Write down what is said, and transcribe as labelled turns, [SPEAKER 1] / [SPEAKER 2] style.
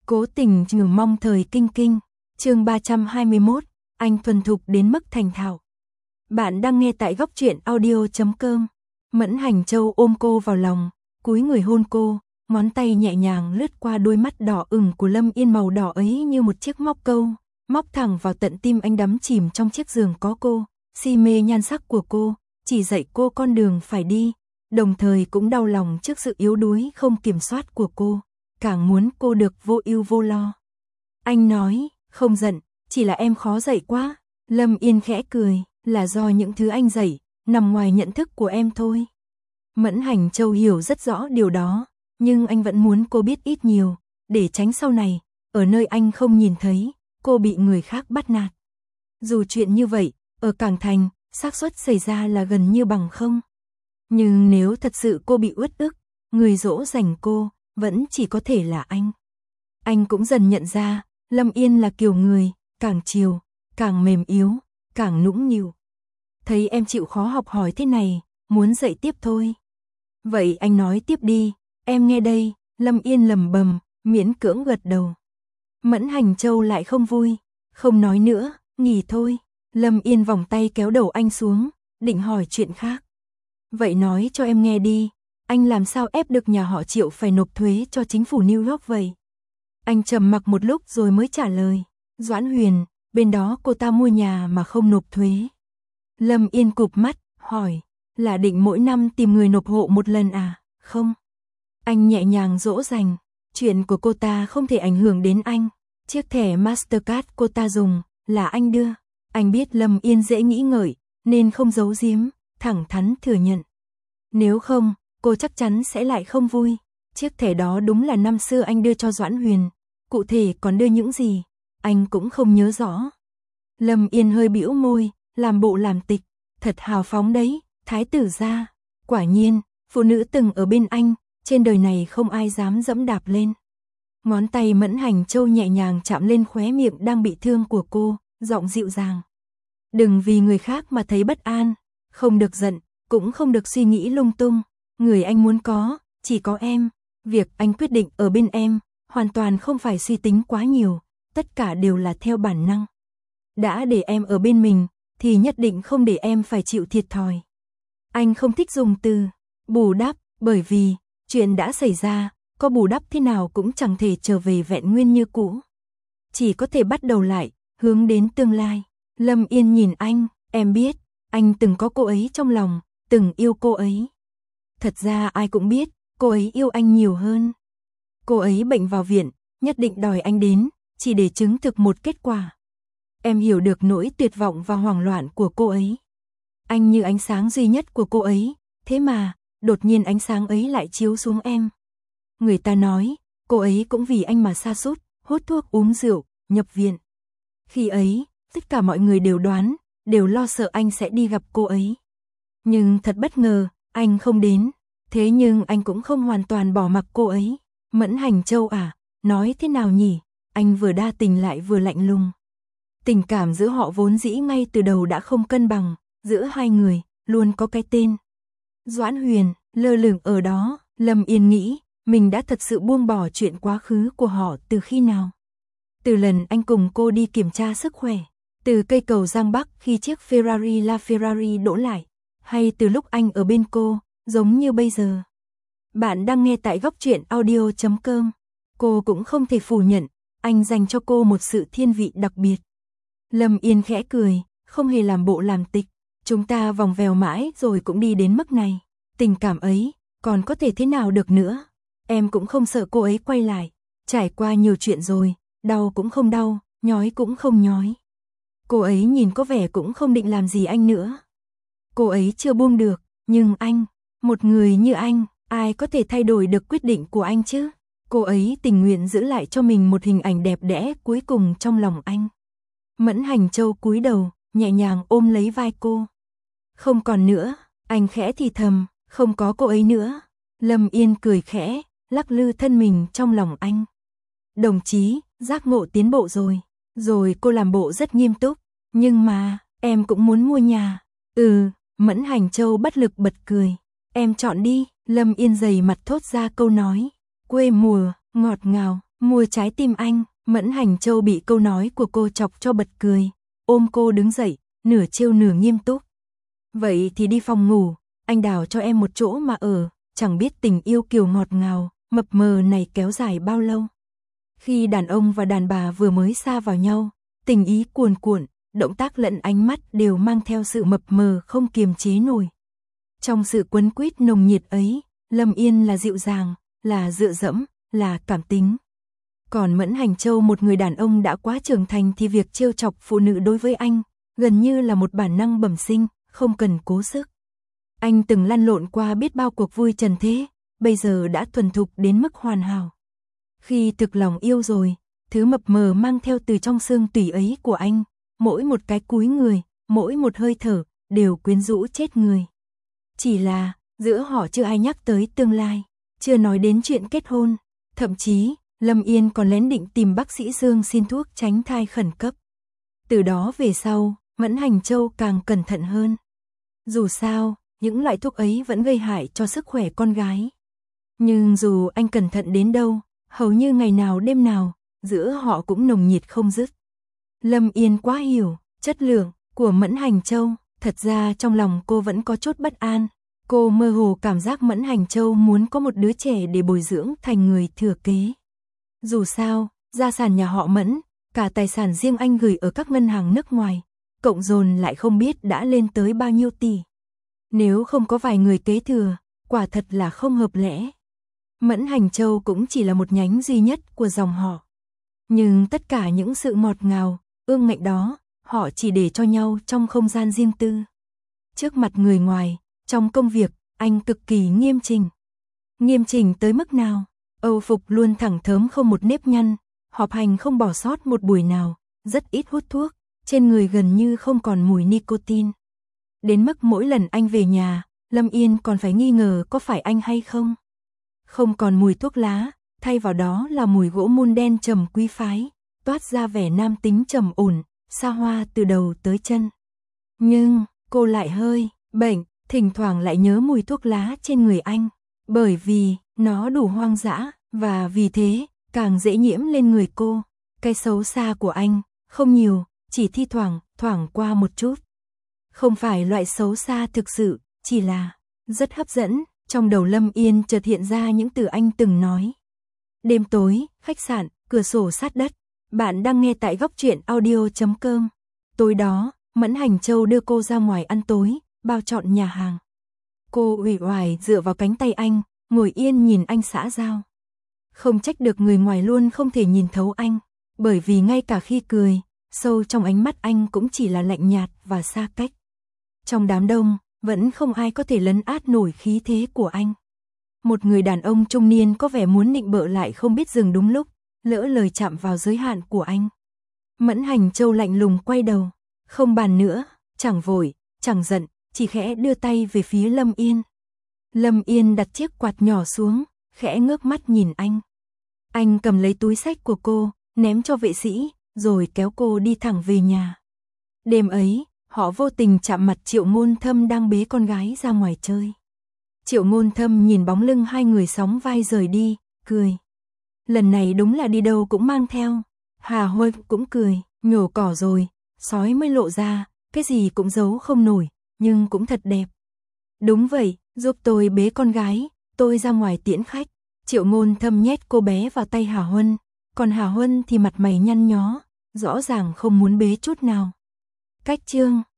[SPEAKER 1] Cố tình trừ mong thời kinh kinh. Chương 321, anh thuần thục đến mức thành thạo. Bạn đang nghe tại góc truyện audio.com. Mẫn Hành Châu ôm cô vào lòng, cúi người hôn cô, ngón tay nhẹ nhàng lướt qua đôi mắt đỏ ửng của Lâm Yên màu đỏ ấy như một chiếc móc câu, móc thẳng vào tận tim anh đắm chìm trong chiếc giường có cô, si mê nhan sắc của cô, chỉ dạy cô con đường phải đi, đồng thời cũng đau lòng trước sự yếu đuối không kiểm soát của cô, càng muốn cô được vô ưu vô lo. Anh nói, không giận, chỉ là em khó dạy quá. Lâm Yên khẽ cười, là do những thứ anh dạy nằm ngoài nhận thức của em thôi. Mẫn Hành Châu hiểu rất rõ điều đó, nhưng anh vẫn muốn cô biết ít nhiều, để tránh sau này, ở nơi anh không nhìn thấy, cô bị người khác bắt nạt. Dù chuyện như vậy, ở Cảng Thành, xác suất xảy ra là gần như bằng không. Nhưng nếu thật sự cô bị uất ức, người dỗ dành cô, vẫn chỉ có thể là anh. Anh cũng dần nhận ra, Lâm Yên là kiểu người, càng chiều, càng mềm yếu, càng nũng nịu. Thấy em chịu khó học hỏi thế này, muốn dạy tiếp thôi. Vậy anh nói tiếp đi, em nghe đây. Lâm Yên lẩm bẩm, miễn cưỡng gật đầu. Mẫn Hành Châu lại không vui, không nói nữa, nghỉ thôi. Lâm Yên vòng tay kéo đầu anh xuống, định hỏi chuyện khác. Vậy nói cho em nghe đi, anh làm sao ép được nhà họ Triệu phải nộp thuế cho chính phủ New York vậy? Anh trầm mặc một lúc rồi mới trả lời. Doãn Huyền, bên đó cô ta mua nhà mà không nộp thuế. Lâm Yên cụp mắt, hỏi, là định mỗi năm tìm người nộp hộ một lần à? Không. Anh nhẹ nhàng dỗ dành, chuyện của cô ta không thể ảnh hưởng đến anh. Chiếc thẻ Mastercard cô ta dùng, là anh đưa. Anh biết Lâm Yên dễ nghĩ ngợi, nên không giấu giếm, thẳng thắn thừa nhận. Nếu không, cô chắc chắn sẽ lại không vui. Chiếc thẻ đó đúng là năm xưa anh đưa cho Doãn Huyền. Cụ thể còn đưa những gì, anh cũng không nhớ rõ. Lâm Yên hơi bĩu môi, làm bộ làm tịch. Thật hào phóng đấy, thái tử gia. Quả nhiên, phụ nữ từng ở bên anh, trên đời này không ai dám dẫm đạp lên. Ngón tay Mẫn Hành Châu nhẹ nhàng chạm lên khóe miệng đang bị thương của cô, giọng dịu dàng. Đừng vì người khác mà thấy bất an, không được giận, cũng không được suy nghĩ lung tung. Người anh muốn có, chỉ có em. Việc anh quyết định ở bên em, hoàn toàn không phải suy tính quá nhiều, tất cả đều là theo bản năng. Đã để em ở bên mình, thì nhất định không để em phải chịu thiệt thòi. Anh không thích dùng từ bù đắp, bởi vì chuyện đã xảy ra, có bù đắp thế nào cũng chẳng thể trở về vẹn nguyên như cũ. Chỉ có thể bắt đầu lại, hướng đến tương lai. Lâm Yên nhìn anh, em biết, anh từng có cô ấy trong lòng, từng yêu cô ấy. Thật ra ai cũng biết, cô ấy yêu anh nhiều hơn. Cô ấy bệnh vào viện, nhất định đòi anh đến, chỉ để chứng thực một kết quả. Em hiểu được nỗi tuyệt vọng và hoảng loạn của cô ấy. Anh như ánh sáng duy nhất của cô ấy, thế mà, đột nhiên ánh sáng ấy lại chiếu xuống em. Người ta nói, cô ấy cũng vì anh mà sa sút, hút thuốc uống rượu, nhập viện. Khi ấy, tất cả mọi người đều đoán, đều lo sợ anh sẽ đi gặp cô ấy. Nhưng thật bất ngờ, anh không đến. Thế nhưng anh cũng không hoàn toàn bỏ mặc cô ấy. Mẫn Hành Châu à, nói thế nào nhỉ? Anh vừa đa tình lại vừa lạnh lùng. Tình cảm giữa họ vốn dĩ ngay từ đầu đã không cân bằng, giữa hai người, luôn có cái tên. Doãn Huyền, lơ lửng ở đó, Lâm Yên nghĩ, mình đã thật sự buông bỏ chuyện quá khứ của họ từ khi nào? Từ lần anh cùng cô đi kiểm tra sức khỏe, từ cây cầu Giang Bắc khi chiếc Ferrari LaFerrari đỗ lại, hay từ lúc anh ở bên cô, giống như bây giờ. Bạn đang nghe tại góc truyện audio.com. Cô cũng không thể phủ nhận, anh dành cho cô một sự thiên vị đặc biệt. Lâm Yên khẽ cười, không hề làm bộ làm tịch. Chúng ta vòng vèo mãi rồi cũng đi đến mức này. Tình cảm ấy, còn có thể thế nào được nữa. Em cũng không sợ cô ấy quay lại. Trải qua nhiều chuyện rồi, đau cũng không đau, nhói cũng không nhói. Cô ấy nhìn có vẻ cũng không định làm gì anh nữa. Cô ấy chưa buông được, nhưng anh, một người như anh, ai có thể thay đổi được quyết định của anh chứ? Cô ấy tình nguyện giữ lại cho mình một hình ảnh đẹp đẽ cuối cùng trong lòng anh. Mẫn Hành Châu cúi đầu, nhẹ nhàng ôm lấy vai cô. Không còn nữa, anh khẽ thì thầm, không có cô ấy nữa. Lâm Yên cười khẽ, lắc lư thân mình trong lòng anh. Đồng chí, giác ngộ tiến bộ rồi. Rồi cô làm bộ rất nghiêm túc. Nhưng mà, em cũng muốn mua nhà. Mẫn Hành Châu bất lực bật cười. Em chọn đi. Lâm Yên dày mặt thốt ra câu nói. Quê mùa, ngọt ngào. Mua trái tim anh. Mẫn Hành Châu bị câu nói của cô chọc cho bật cười, ôm cô đứng dậy, nửa trêu nửa nghiêm túc. Vậy thì đi phòng ngủ, anh đào cho em một chỗ mà ở, chẳng biết tình yêu kiều ngọt ngào, mập mờ này kéo dài bao lâu. Khi đàn ông và đàn bà vừa mới xa vào nhau, tình ý cuồn cuộn, động tác lẫn ánh mắt đều mang theo sự mập mờ không kiềm chế nổi. Trong sự quấn quýt nồng nhiệt ấy, Lâm Yên là dịu dàng, là dựa dẫm, là cảm tính. Còn Mẫn Hành Châu, một người đàn ông đã quá trưởng thành, thì việc trêu chọc phụ nữ đối với anh gần như là một bản năng bẩm sinh, không cần cố sức. Anh từng lăn lộn qua biết bao cuộc vui trần thế, bây giờ đã thuần thục đến mức hoàn hảo. Khi thực lòng yêu rồi, thứ mập mờ mang theo từ trong xương tủy ấy của anh, mỗi một cái cúi người, mỗi một hơi thở, đều quyến rũ chết người. Chỉ là, giữa họ chưa ai nhắc tới tương lai, chưa nói đến chuyện kết hôn, thậm chí, Lâm Yên còn lén định tìm bác sĩ Dương xin thuốc tránh thai khẩn cấp. Từ đó về sau, Mẫn Hành Châu càng cẩn thận hơn. Dù sao, những loại thuốc ấy vẫn gây hại cho sức khỏe con gái. Nhưng dù anh cẩn thận đến đâu, hầu như ngày nào đêm nào, giữa họ cũng nồng nhiệt không dứt. Lâm Yên quá hiểu chất lượng của Mẫn Hành Châu, thật ra trong lòng cô vẫn có chút bất an. Cô mơ hồ cảm giác Mẫn Hành Châu muốn có một đứa trẻ để bồi dưỡng thành người thừa kế. Dù sao, gia sản nhà họ Mẫn, cả tài sản riêng anh gửi ở các ngân hàng nước ngoài, cộng dồn lại không biết đã lên tới bao nhiêu tỷ. Nếu không có vài người kế thừa, quả thật là không hợp lẽ. Mẫn Hành Châu cũng chỉ là một nhánh duy nhất của dòng họ. Nhưng tất cả những sự ngọt ngào, ương ngạnh đó, họ chỉ để cho nhau trong không gian riêng tư. Trước mặt người ngoài, trong công việc, anh cực kỳ nghiêm chỉnh. Nghiêm chỉnh tới mức nào? Âu phục luôn thẳng thớm không một nếp nhăn, họp hành không bỏ sót một buổi nào, rất ít hút thuốc, trên người gần như không còn mùi nicotine. Đến mức mỗi lần anh về nhà, Lâm Yên còn phải nghi ngờ có phải anh hay không. Không còn mùi thuốc lá, thay vào đó là mùi gỗ mun đen trầm quý phái, toát ra vẻ nam tính trầm ổn, xa hoa từ đầu tới chân. Nhưng, cô lại hơi bệnh, thỉnh thoảng lại nhớ mùi thuốc lá trên người anh, bởi vì nó đủ hoang dã, và vì thế, càng dễ nhiễm lên người cô. Cái xấu xa của anh, không nhiều, chỉ thi thoảng, thoảng qua một chút. Không phải loại xấu xa thực sự, chỉ là rất hấp dẫn. Trong đầu Lâm Yên chợt hiện ra những từ anh từng nói. Đêm tối, khách sạn, cửa sổ sát đất. Bạn đang nghe tại Góc Truyện Audio.com. Tối đó, Mẫn Hành Châu đưa cô ra ngoài ăn tối, bao trọn nhà hàng. Cô uể oải dựa vào cánh tay anh, ngồi yên nhìn anh xã giao. Không trách được người ngoài luôn không thể nhìn thấu anh, bởi vì ngay cả khi cười, sâu trong ánh mắt anh cũng chỉ là lạnh nhạt và xa cách. Trong đám đông, vẫn không ai có thể lấn át nổi khí thế của anh. Một người đàn ông trung niên có vẻ muốn nịnh bợ lại không biết dừng đúng lúc, lỡ lời chạm vào giới hạn của anh. Mẫn Hành Châu lạnh lùng quay đầu, không bàn nữa, chẳng vội, chẳng giận, chỉ khẽ đưa tay về phía Lâm Yên. Lâm Yên đặt chiếc quạt nhỏ xuống, khẽ ngước mắt nhìn anh. Anh cầm lấy túi xách của cô, ném cho vệ sĩ, rồi kéo cô đi thẳng về nhà. Đêm ấy, họ vô tình chạm mặt Triệu Ngôn Thâm đang bế con gái ra ngoài chơi. Triệu Ngôn Thâm nhìn bóng lưng hai người sóng vai rời đi, cười. Lần này đúng là đi đâu cũng mang theo. Hà Huệ cũng cười, nhổ cỏ rồi, sói mới lộ ra, cái gì cũng giấu không nổi, nhưng cũng thật đẹp. Đúng vậy, giúp tôi bế con gái, tôi ra ngoài tiễn khách. Triệu Ngôn Thâm nhét cô bé vào tay Hà Huân, còn Hà Huân thì mặt mày nhăn nhó, rõ ràng không muốn bế chút nào. Cách chương